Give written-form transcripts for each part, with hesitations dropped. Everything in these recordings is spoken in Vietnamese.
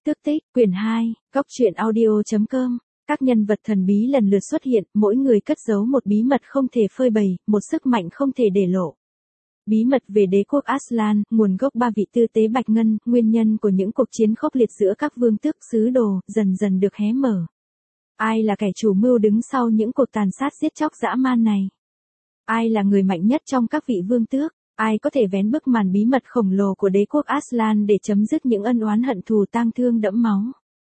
Tước tích, quyển 2, góc truyện audio.com. Các nhân vật thần bí lần lượt xuất hiện, mỗi người cất giấu một bí mật không thể phơi bày, một sức mạnh không thể để lộ. Bí mật về đế quốc Aslan, nguồn gốc ba vị tư tế Bạch Ngân, nguyên nhân của những cuộc chiến khốc liệt giữa các vương tước sứ đồ, dần dần được hé mở. Ai là kẻ chủ mưu đứng sau những cuộc tàn sát giết chóc dã man này? Ai là người mạnh nhất trong các vị vương tước? Ai có thể vén bức màn bí mật khổng lồ của đế quốc Aslan để chấm dứt những ân oán hận thù tang thương đẫm máu?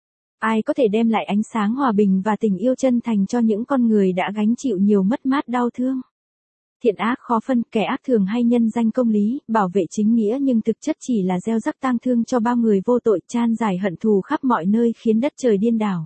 Ai có thể đem lại ánh sáng hòa bình và tình yêu chân thành cho những con người đã gánh chịu nhiều mất mát đau thương? Thiện ác khó phân, kẻ ác thường hay nhân danh công lý, bảo vệ chính nghĩa nhưng thực chất chỉ là gieo rắc tang thương cho bao người vô tội, chan dải hận thù khắp mọi nơi khiến đất trời điên đảo.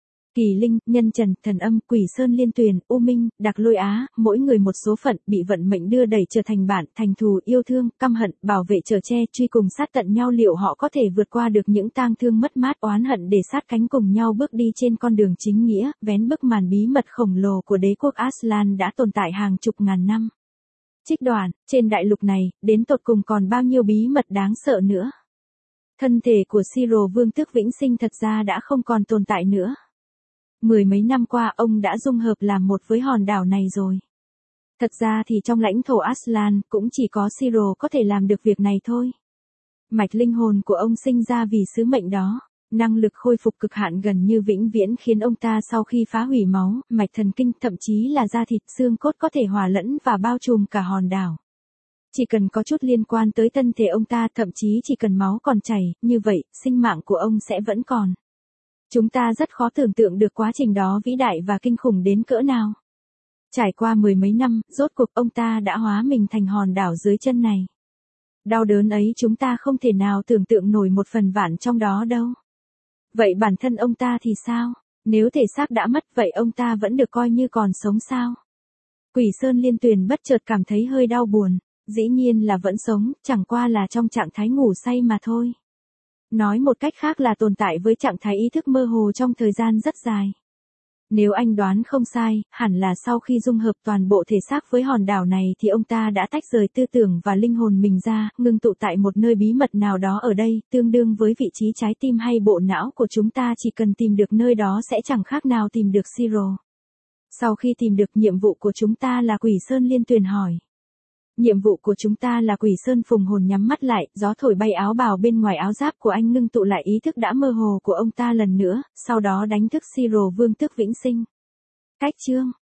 Kỳ linh, nhân trần, thần âm, quỷ sơn liên tuyền, u minh, đặc lôi á, mỗi người một số phận, bị vận mệnh đưa đẩy trở thành bạn, thành thù, yêu thương, căm hận, bảo vệ chở che, truy cùng sát tận nhau. Liệu họ có thể vượt qua được những tang thương mất mát oán hận để sát cánh cùng nhau bước đi trên con đường chính nghĩa, vén bức màn bí mật khổng lồ của đế quốc Aslan đã tồn tại hàng chục ngàn năm? Trích đoạn, trên đại lục này, đến tột cùng còn bao nhiêu bí mật đáng sợ nữa? Thân thể của Siro vương tước vĩnh sinh thật ra đã không còn tồn tại nữa. Mười mấy năm qua ông đã dung hợp làm một với hòn đảo này rồi. Thật ra thì trong lãnh thổ Aslan cũng chỉ có Siro có thể làm được việc này thôi. Mạch linh hồn của ông sinh ra vì sứ mệnh đó. Năng lực khôi phục cực hạn gần như vĩnh viễn khiến ông ta sau khi phá hủy máu, mạch thần kinh, thậm chí là da thịt xương cốt có thể hòa lẫn và bao trùm cả hòn đảo. Chỉ cần có chút liên quan tới thân thể ông ta, thậm chí chỉ cần máu còn chảy, như vậy, sinh mạng của ông sẽ vẫn còn. Chúng ta rất khó tưởng tượng được quá trình đó vĩ đại và kinh khủng đến cỡ nào. Trải qua mười mấy năm, rốt cuộc ông ta đã hóa mình thành hòn đảo dưới chân này. Đau đớn ấy chúng ta không thể nào tưởng tượng nổi một phần vạn trong đó đâu. Vậy bản thân ông ta thì sao? Nếu thể xác đã mất, vậy ông ta vẫn được coi như còn sống sao? Quỷ Sơn Liên Tuyền bất chợt cảm thấy hơi đau buồn. Dĩ nhiên là vẫn sống, chẳng qua là trong trạng thái ngủ say mà thôi. Nói một cách khác là tồn tại với trạng thái ý thức mơ hồ trong thời gian rất dài. Nếu anh đoán không sai, hẳn là sau khi dung hợp toàn bộ thể xác với hòn đảo này thì ông ta đã tách rời tư tưởng và linh hồn mình ra, ngưng tụ tại một nơi bí mật nào đó ở đây, tương đương với vị trí trái tim hay bộ não của chúng ta. Chỉ cần tìm được nơi đó sẽ chẳng khác nào tìm được Siro. Sau khi tìm được, nhiệm vụ của chúng ta là Quỷ Sơn Liên Tuyền hỏi. Nhiệm vụ của chúng ta là Quỷ Sơn Phùng hồn nhắm mắt lại, gió thổi bay áo bào bên ngoài áo giáp của anh, ngưng tụ lại ý thức đã mơ hồ của ông ta lần nữa, sau đó đánh thức Siro vương tước vĩnh sinh. Cách chương